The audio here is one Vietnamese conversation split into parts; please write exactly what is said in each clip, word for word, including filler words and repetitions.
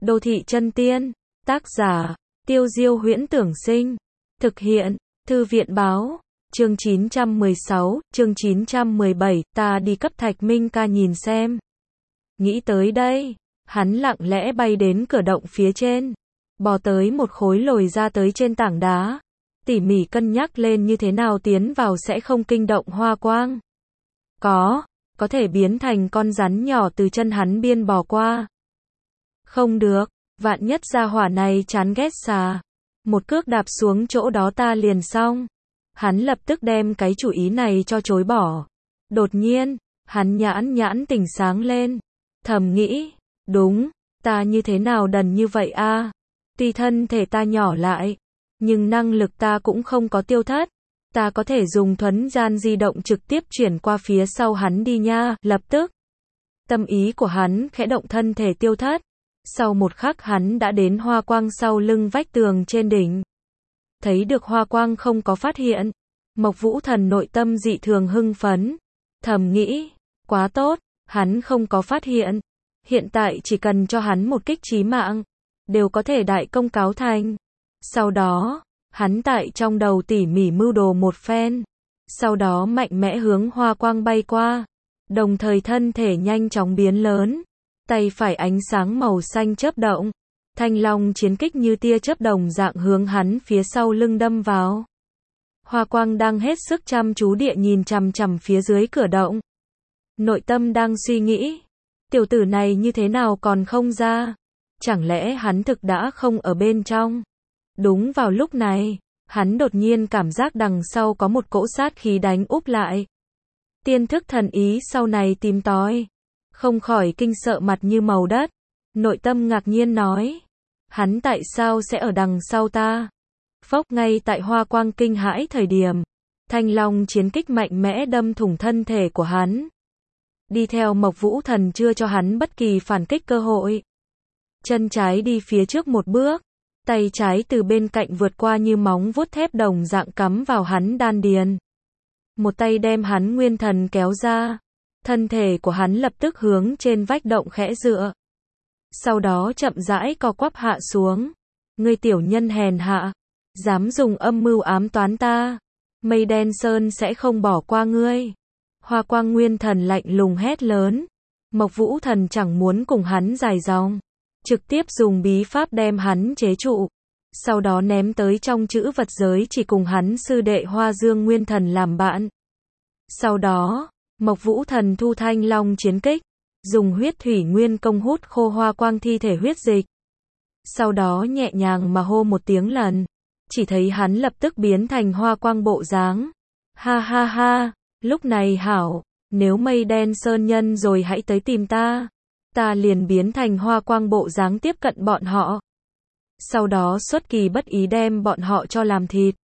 Đô thị chân tiên, tác giả, Tiêu Diêu Huyễn Tưởng Sinh, thực hiện, Thư viện báo, chương chín trăm mười sáu, chương chín trăm mười bảy, ta đi cấp Thạch Minh ca nhìn xem. Nghĩ tới đây, hắn lặng lẽ bay đến cửa động phía trên, bò tới một khối lồi ra tới trên tảng đá, tỉ mỉ cân nhắc lên như thế nào tiến vào sẽ không kinh động Hoa Quang. Có, có thể biến thành con rắn nhỏ từ chân hắn biên bò qua. Không được, vạn nhất gia hỏa này chán ghét xà, một cước đạp xuống chỗ đó ta liền xong. Hắn lập tức đem cái chủ ý này cho chối bỏ. Đột nhiên, hắn nhãn nhãn tỉnh sáng lên, thầm nghĩ, đúng, ta như thế nào đần như vậy a? Tuy thân thể ta nhỏ lại, nhưng năng lực ta cũng không có tiêu thất. Ta có thể dùng thuấn gian di động trực tiếp chuyển qua phía sau hắn đi nha, lập tức. Tâm ý của hắn khẽ động, thân thể tiêu thất. Sau một khắc hắn đã đến Hoa Quang sau lưng vách tường trên đỉnh. Thấy được Hoa Quang không có phát hiện, Mộc Vũ Thần nội tâm dị thường hưng phấn, thầm nghĩ, quá tốt, hắn không có phát hiện, hiện tại chỉ cần cho hắn một kích chí mạng, đều có thể đại công cáo thành. Sau đó, hắn tại trong đầu tỉ mỉ mưu đồ một phen, sau đó mạnh mẽ hướng Hoa Quang bay qua, đồng thời thân thể nhanh chóng biến lớn, tay phải ánh sáng màu xanh chớp động, thanh long chiến kích như tia chớp đồng dạng hướng hắn phía sau lưng đâm vào. Hoa Quang đang hết sức chăm chú địa nhìn chằm chằm phía dưới cửa động, nội tâm đang suy nghĩ, tiểu tử này như thế nào còn không ra, chẳng lẽ hắn thực đã không ở bên trong. Đúng vào lúc này, hắn đột nhiên cảm giác đằng sau có một cỗ sát khí đánh úp lại. Tiên thức thần ý sau này tìm tòi, không khỏi kinh sợ mặt như màu đất, nội tâm ngạc nhiên nói, hắn tại sao sẽ ở đằng sau ta? Phốc, ngay tại Hoa Quang kinh hãi thời điểm, thanh long chiến kích mạnh mẽ đâm thủng thân thể của hắn. Đi theo Mộc Vũ Thần chưa cho hắn bất kỳ phản kích cơ hội. Chân trái đi phía trước một bước, tay trái từ bên cạnh vượt qua như móng vuốt thép đồng dạng cắm vào hắn đan điền. Một tay đem hắn nguyên thần kéo ra, thân thể của hắn lập tức hướng trên vách động khẽ dựa. Sau đó chậm rãi co quắp hạ xuống. Ngươi tiểu nhân hèn hạ, dám dùng âm mưu ám toán ta, Mây Đen Sơn sẽ không bỏ qua ngươi. Hoa Quang nguyên thần lạnh lùng hét lớn. Mộc Vũ Thần chẳng muốn cùng hắn dài dòng, trực tiếp dùng bí pháp đem hắn chế trụ, sau đó ném tới trong chữ vật giới chỉ cùng hắn sư đệ Hoa Dương Nguyên Thần làm bạn. Sau đó, Mộc Vũ Thần thu thanh long chiến kích, dùng huyết thủy nguyên công hút khô Hoa Quang thi thể huyết dịch. Sau đó nhẹ nhàng mà hô một tiếng lần, chỉ thấy hắn lập tức biến thành Hoa Quang bộ dáng. Ha ha ha, lúc này hảo, nếu Mây Đen Sơn nhân rồi hãy tới tìm ta. Ta liền biến thành Hoa Quang bộ dáng tiếp cận bọn họ. Sau đó xuất kỳ bất ý đem bọn họ cho làm thịt.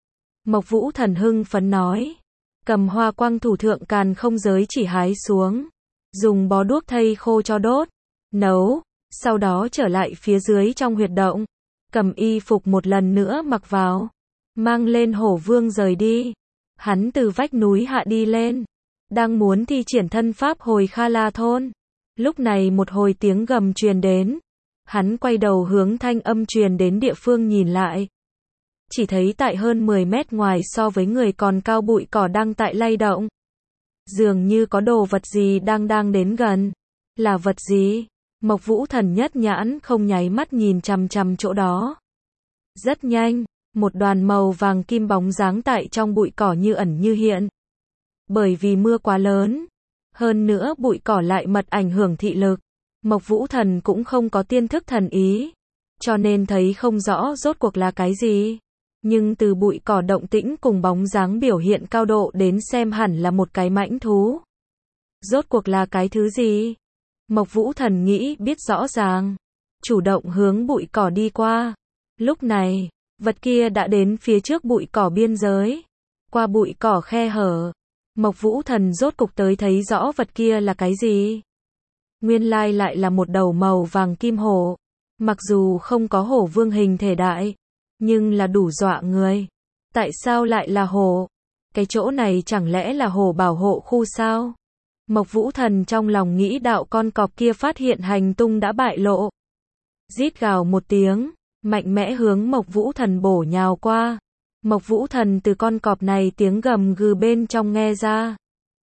Mộc Vũ Thần hưng phấn nói, cầm Hoa Quang thủ thượng càn không giới chỉ hái xuống, dùng bó đuốc thây khô cho đốt, nấu, sau đó trở lại phía dưới trong huyệt động, cầm y phục một lần nữa mặc vào, mang lên Hổ Vương rời đi. Hắn từ vách núi hạ đi lên, đang muốn thi triển thân pháp hồi Kha La thôn. Lúc này một hồi tiếng gầm truyền đến, hắn quay đầu hướng thanh âm truyền đến địa phương nhìn lại. Chỉ thấy tại hơn mười mét ngoài so với người còn cao bụi cỏ đang tại lay động. Dường như có đồ vật gì đang đang đến gần. Là vật gì? Mộc Vũ Thần nhất nhãn không nháy mắt nhìn chằm chằm chỗ đó. Rất nhanh, một đoàn màu vàng kim bóng dáng tại trong bụi cỏ như ẩn như hiện. Bởi vì mưa quá lớn, hơn nữa bụi cỏ lại mật ảnh hưởng thị lực, Mộc Vũ Thần cũng không có tiên thức thần ý, cho nên thấy không rõ rốt cuộc là cái gì. Nhưng từ bụi cỏ động tĩnh cùng bóng dáng biểu hiện cao độ đến xem hẳn là một cái mãnh thú. Rốt cuộc là cái thứ gì? Mộc Vũ Thần nghĩ biết rõ ràng, chủ động hướng bụi cỏ đi qua. Lúc này, vật kia đã đến phía trước bụi cỏ biên giới. Qua bụi cỏ khe hở, Mộc Vũ Thần rốt cục tới thấy rõ vật kia là cái gì. Nguyên lai lại là một đầu màu vàng kim hổ. Mặc dù không có hổ vương hình thể đại, nhưng là đủ dọa người. Tại sao lại là hổ? Cái chỗ này chẳng lẽ là hổ bảo hộ khu sao? Mộc Vũ Thần trong lòng nghĩ đạo con cọp kia phát hiện hành tung đã bại lộ. rít gào một tiếng, mạnh mẽ hướng Mộc Vũ Thần bổ nhào qua. Mộc Vũ Thần từ con cọp này tiếng gầm gừ bên trong nghe ra.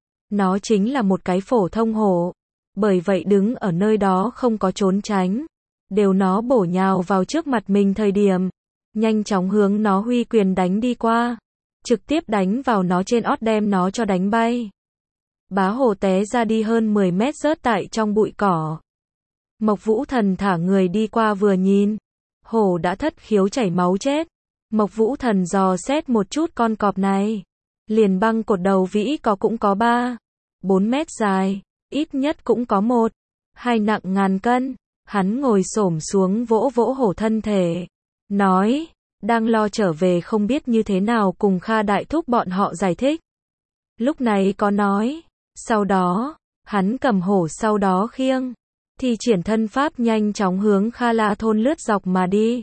Nó chính là một cái phổ thông hổ. Bởi vậy đứng ở nơi đó không có trốn tránh. Đều nó bổ nhào vào trước mặt mình thời điểm. Nhanh chóng hướng nó huy quyền đánh đi qua. Trực tiếp đánh vào nó trên ót đem nó cho đánh bay. Bá hổ té ra đi hơn mười mét rớt tại trong bụi cỏ. Mộc Vũ Thần thả người đi qua vừa nhìn. Hổ đã thất khiếu chảy máu chết. Mộc Vũ Thần dò xét một chút con cọp này. Liền băng cột đầu vĩ có cũng có ba, bốn mét dài, ít nhất cũng có một, hai nặng ngàn cân. Hắn ngồi xổm xuống vỗ vỗ hổ thân thể. Nói, đang lo trở về không biết như thế nào cùng Kha Đại Thúc bọn họ giải thích. Lúc này có nói, sau đó, hắn cầm hổ sau đó khiêng, thì triển thân pháp nhanh chóng hướng Kha La thôn lướt dọc mà đi.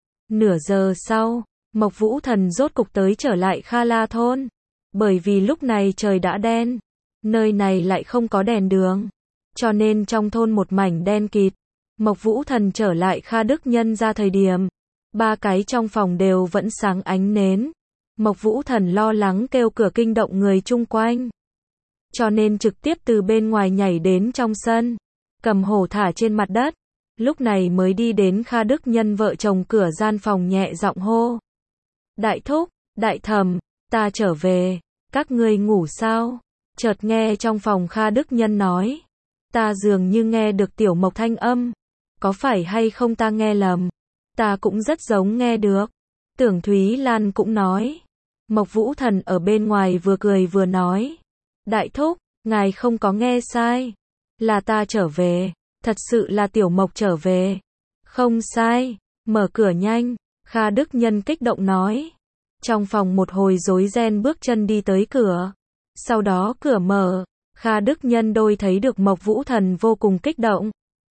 Nửa giờ sau, Mộc Vũ Thần rốt cục tới trở lại Kha La thôn. Bởi vì lúc này trời đã đen, nơi này lại không có đèn đường, cho nên trong thôn một mảnh đen kịt. Mộc Vũ Thần trở lại Kha Đức Nhân ra thời điểm, ba cái trong phòng đều vẫn sáng ánh nến. Mộc Vũ Thần lo lắng kêu cửa kinh động người chung quanh, cho nên trực tiếp từ bên ngoài nhảy đến trong sân, cầm hổ thả trên mặt đất. Lúc này mới đi đến Kha Đức Nhân vợ chồng cửa gian phòng nhẹ giọng hô. Đại thúc, đại thẩm, ta trở về, các ngươi ngủ sao? Chợt nghe trong phòng Kha Đức Nhân nói. Ta dường như nghe được Tiểu Mộc thanh âm. Có phải hay không ta nghe lầm? Ta cũng rất giống nghe được. Tưởng Thúy Lan cũng nói. Mộc Vũ Thần ở bên ngoài vừa cười vừa nói. Đại thúc, ngài không có nghe sai. Là ta trở về. Thật sự là Tiểu Mộc trở về. Không sai. Mở cửa nhanh. Kha Đức Nhân kích động nói. Trong phòng một hồi rối ren bước chân đi tới cửa. Sau đó cửa mở. Kha Đức Nhân đôi thấy được Mộc Vũ Thần vô cùng kích động.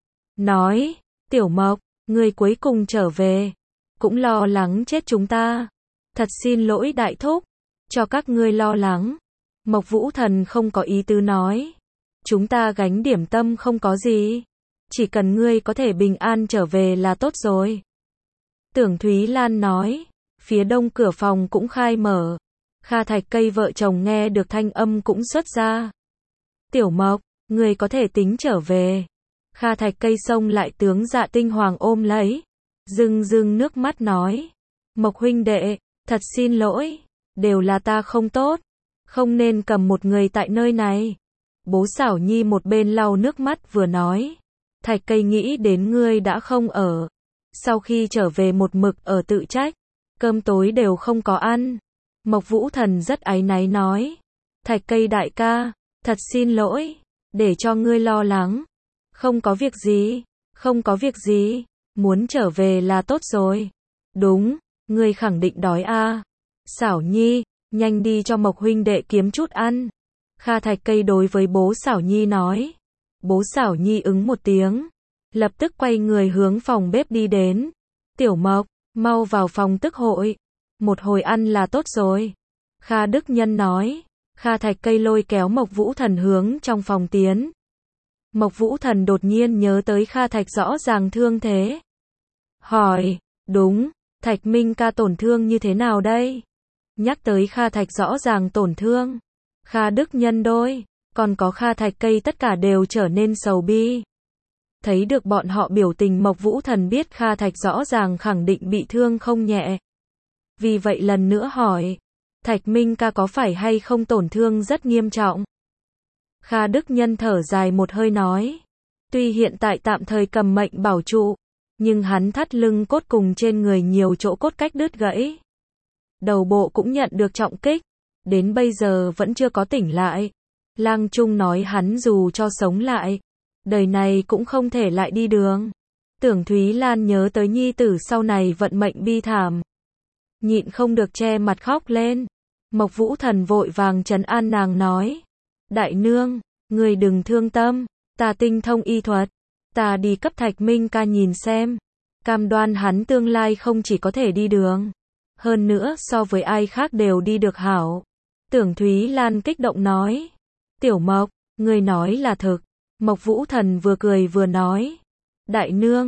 Nói, Tiểu Mộc, ngươi cuối cùng trở về. Cũng lo lắng chết chúng ta. Thật xin lỗi đại thúc. Cho các ngươi lo lắng. Mộc Vũ Thần không có ý tứ nói. Chúng ta gánh điểm tâm không có gì. Chỉ cần ngươi có thể bình an trở về là tốt rồi. Tưởng Thúy Lan nói. Phía đông cửa phòng cũng khai mở. Kha Thạch Cây vợ chồng nghe được thanh âm cũng xuất ra. Tiểu Mộc, người có thể tính trở về. Kha Thạch Cây xông lại tướng Dạ Tinh Hoàng ôm lấy. Rưng rưng nước mắt nói. Mộc huynh đệ, thật xin lỗi. Đều là ta không tốt. Không nên cầm một người tại nơi này. Bố Xảo Nhi một bên lau nước mắt vừa nói. Thạch Cây nghĩ đến ngươi đã không ở. Sau khi trở về một mực ở tự trách. Cơm tối đều không có ăn. Mộc Vũ Thần rất áy náy nói. Thạch Cây đại ca, thật xin lỗi. Để cho ngươi lo lắng. Không có việc gì. Không có việc gì. Muốn trở về là tốt rồi. Đúng, ngươi khẳng định đói à. Xảo Nhi, nhanh đi cho Mộc huynh đệ kiếm chút ăn. Kha Thạch Cây đối với bố Xảo Nhi nói. Bố Xảo Nhi ứng một tiếng. Lập tức quay người hướng phòng bếp đi đến. Tiểu Mộc, mau vào phòng tức hội. Một hồi ăn là tốt rồi. Kha Đức Nhân nói. Kha Thạch Cây lôi kéo Mộc Vũ Thần hướng trong phòng tiến. Mộc Vũ Thần đột nhiên nhớ tới Kha Thạch rõ ràng thương thế. Hỏi, đúng, Thạch Minh ca tổn thương như thế nào đây? Nhắc tới Kha Thạch rõ ràng tổn thương. Kha Đức Nhân đôi, còn có Kha Thạch Cây tất cả đều trở nên sầu bi. Thấy được bọn họ biểu tình Mộc Vũ Thần biết Kha Thạch rõ ràng khẳng định bị thương không nhẹ. Vì vậy lần nữa hỏi, Thạch Minh ca có phải hay không tổn thương rất nghiêm trọng? Kha Đức Nhân thở dài một hơi nói, tuy hiện tại tạm thời cầm mệnh bảo trụ, nhưng hắn thắt lưng cốt cùng trên người nhiều chỗ cốt cách đứt gãy. Đầu bộ cũng nhận được trọng kích, đến bây giờ vẫn chưa có tỉnh lại. Lang Trung nói hắn dù cho sống lại, đời này cũng không thể lại đi đường. Tưởng Thúy Lan nhớ tới nhi tử sau này vận mệnh bi thảm. Nhịn không được che mặt khóc lên. Mộc Vũ Thần vội vàng trấn an nàng nói. Đại nương, người đừng thương tâm, ta tinh thông y thuật. Ta đi cấp Thạch Minh ca nhìn xem. Cam đoan hắn tương lai không chỉ có thể đi đường. Hơn nữa so với ai khác đều đi được hảo. Tưởng Thúy Lan kích động nói. Tiểu Mộc, người nói là thực. Mộc Vũ Thần vừa cười vừa nói. Đại nương,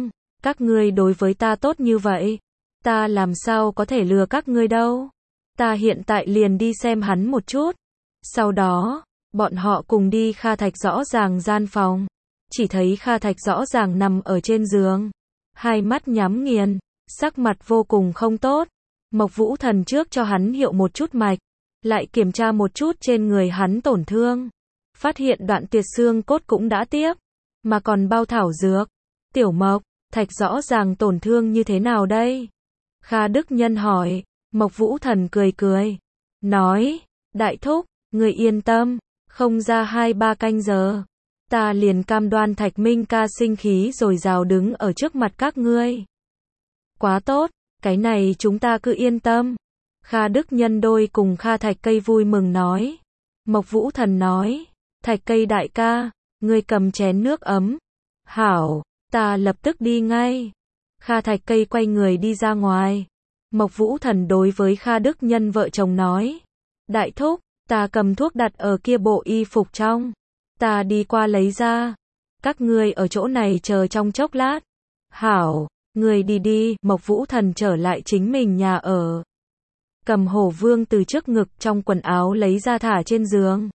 Các ngươi đối với ta tốt như vậy, ta làm sao có thể lừa các ngươi đâu. Ta hiện tại liền đi xem hắn một chút. Sau đó, bọn họ cùng đi Kha Thạch rõ ràng gian phòng. Chỉ thấy Kha Thạch rõ ràng nằm ở trên giường. Hai mắt nhắm nghiền, sắc mặt vô cùng không tốt. Mộc Vũ Thần trước cho hắn hiệu một chút mạch, lại kiểm tra một chút trên người hắn tổn thương. Phát hiện đoạn tuyệt xương cốt cũng đã tiếp, mà còn bao thảo dược. Tiểu Mộc, Thạch rõ ràng tổn thương như thế nào đây? Kha Đức Nhân hỏi. Mộc Vũ Thần cười cười, nói, đại thúc, người yên tâm, không ra hai ba canh giờ, ta liền cam đoan Thạch Minh ca sinh khí rồi rào đứng ở trước mặt các ngươi. Quá tốt, cái này chúng ta cứ yên tâm. Kha Đức Nhân đôi cùng Kha Thạch Cây vui mừng nói. Mộc Vũ Thần nói, Thạch Cây đại ca, ngươi cầm chén nước ấm. Hảo, ta lập tức đi ngay. Kha Thạch Cây quay người đi ra ngoài. Mộc Vũ Thần đối với Kha Đức Nhân vợ chồng nói, đại thúc, ta cầm thuốc đặt ở kia bộ y phục trong, ta đi qua lấy ra, các ngươi ở chỗ này chờ trong chốc lát. Hảo, người đi đi. Mộc Vũ Thần trở lại chính mình nhà ở, cầm Hổ Vương từ trước ngực trong quần áo lấy ra thả trên giường,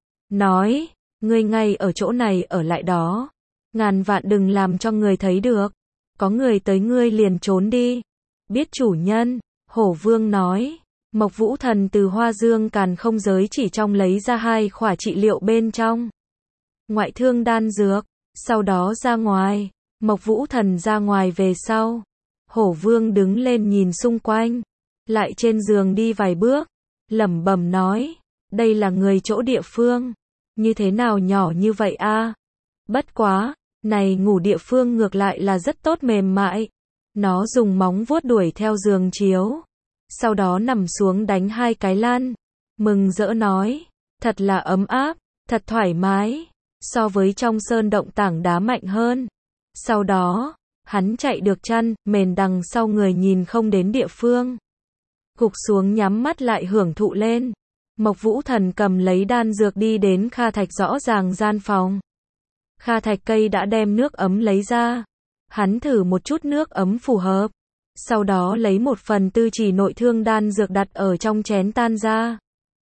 nói, ngươi ngay ở chỗ này ở lại đó, ngàn vạn đừng làm cho người thấy được, có người tới ngươi liền trốn đi. Biết chủ nhân. Hổ Vương nói. Mộc Vũ Thần từ Hoa Dương Càn Không giới chỉ trong lấy ra hai khỏa trị liệu bên trong ngoại thương đan dược, sau đó ra ngoài. Mộc Vũ Thần ra ngoài về sau, Hổ Vương đứng lên nhìn xung quanh, lại trên giường đi vài bước, lẩm bẩm nói, đây là người chỗ địa phương, như thế nào nhỏ như vậy a? Bất quá, này ngủ địa phương ngược lại là rất tốt, mềm mại. Nó dùng móng vuốt đuổi theo giường chiếu, sau đó nằm xuống đánh hai cái lăn, mừng rỡ nói, thật là ấm áp, thật thoải mái, so với trong sơn động tảng đá mạnh hơn. Sau đó, hắn chạy được chăn, mền đằng sau người nhìn không đến địa phương, gục xuống nhắm mắt lại hưởng thụ lên. Mộc Vũ Thần cầm lấy đan dược đi đến Kha Thạch rõ ràng gian phòng. Kha Thạch Cây đã đem nước ấm lấy ra. Hắn thử một chút nước ấm phù hợp, sau đó lấy một phần tư chỉ nội thương đan dược đặt ở trong chén tan ra.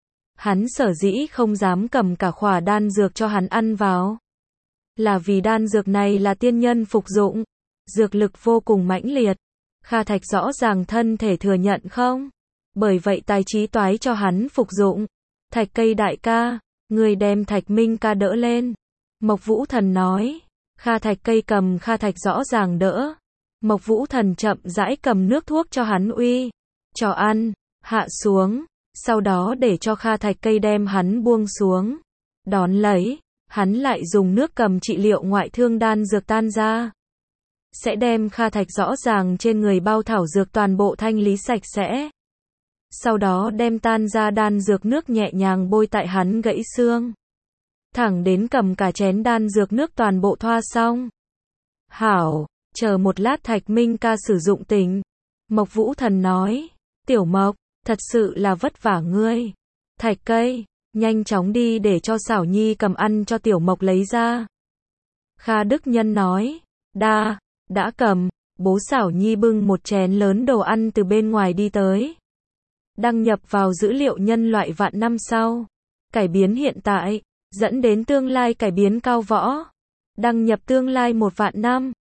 Hắn sở dĩ không dám cầm cả khỏa đan dược cho hắn ăn vào, là vì đan dược này là tiên nhân phục dụng, dược lực vô cùng mãnh liệt. Kha Thạch rõ ràng thân thể thừa nhận không, bởi vậy tài trí toái cho hắn phục dụng. Thạch Cây đại ca, người đem Thạch Minh ca đỡ lên. Mộc Vũ Thần nói. Kha Thạch Cây cầm Kha Thạch rõ ràng đỡ. Mộc Vũ Thần chậm rãi cầm nước thuốc cho hắn uy, cho ăn, hạ xuống, sau đó để cho Kha Thạch Cây đem hắn buông xuống. Đón lấy, hắn lại dùng nước cầm trị liệu ngoại thương đan dược tan ra, sẽ đem Kha Thạch rõ ràng trên người bao thảo dược toàn bộ thanh lý sạch sẽ. Sau đó đem tan ra đan dược nước nhẹ nhàng bôi tại hắn gãy xương, thẳng đến cầm cả chén đan dược nước toàn bộ thoa xong. Hảo, chờ một lát Thạch Minh ca sử dụng tỉnh. Mộc Vũ Thần nói, Tiểu Mộc, thật sự là vất vả ngươi. Thạch Cây, nhanh chóng đi để cho Xảo Nhi cầm ăn cho Tiểu Mộc lấy ra. Kha Đức Nhân nói, đa, đã cầm. Bố Xảo Nhi bưng một chén lớn đồ ăn từ bên ngoài đi tới. Đăng nhập vào dữ liệu nhân loại vạn năm sau, cải biến hiện tại, dẫn đến tương lai cải biến cao võ. Đăng nhập tương lai một vạn năm.